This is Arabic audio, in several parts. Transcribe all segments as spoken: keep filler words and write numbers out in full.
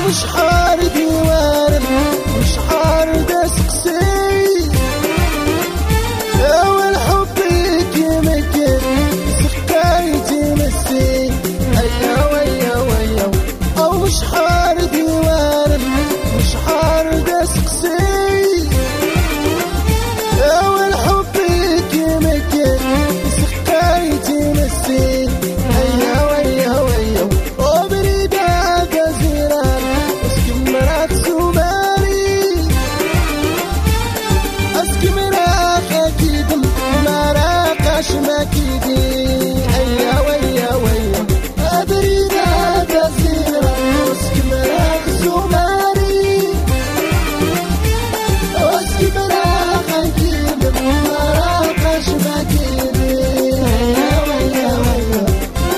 وشحال ديوان وشحال دسقسي والحب كيما كان سقايتي مسي هيا ويا ويا وشحال ديوان وشحال دسقسي والحب كيما كان سقايتي مسي هيا ويا ويا وبريدة جزيرة اسكمرات سوماري اسكمرات اكيد مراقش مكيدي هيا ويا ويا وبريدة جزيرة اسكمرات سوماري اسكمرات اكيد مراقش مكيدي هيا ويا ويا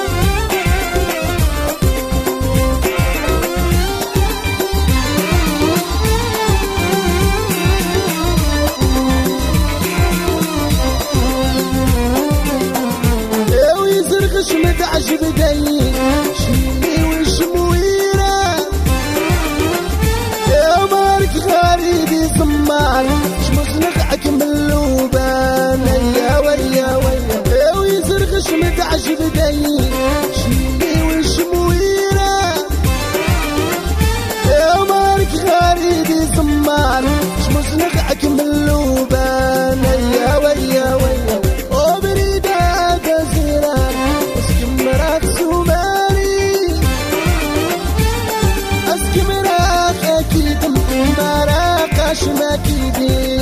ويزرغش متعجب داي شمي وشمويرة يا مارك غريبي زمار شمزنقعك من اللوبان يا ويا ويا ويزرغش متعجب داي شمي وشمويرة يا مارك غريبي زمار شمزنقعك من اللوبان يا ويا ويا وبريدة جزيرة اسكمرات سوماري اسكمرات اكيد مراقش مكيدي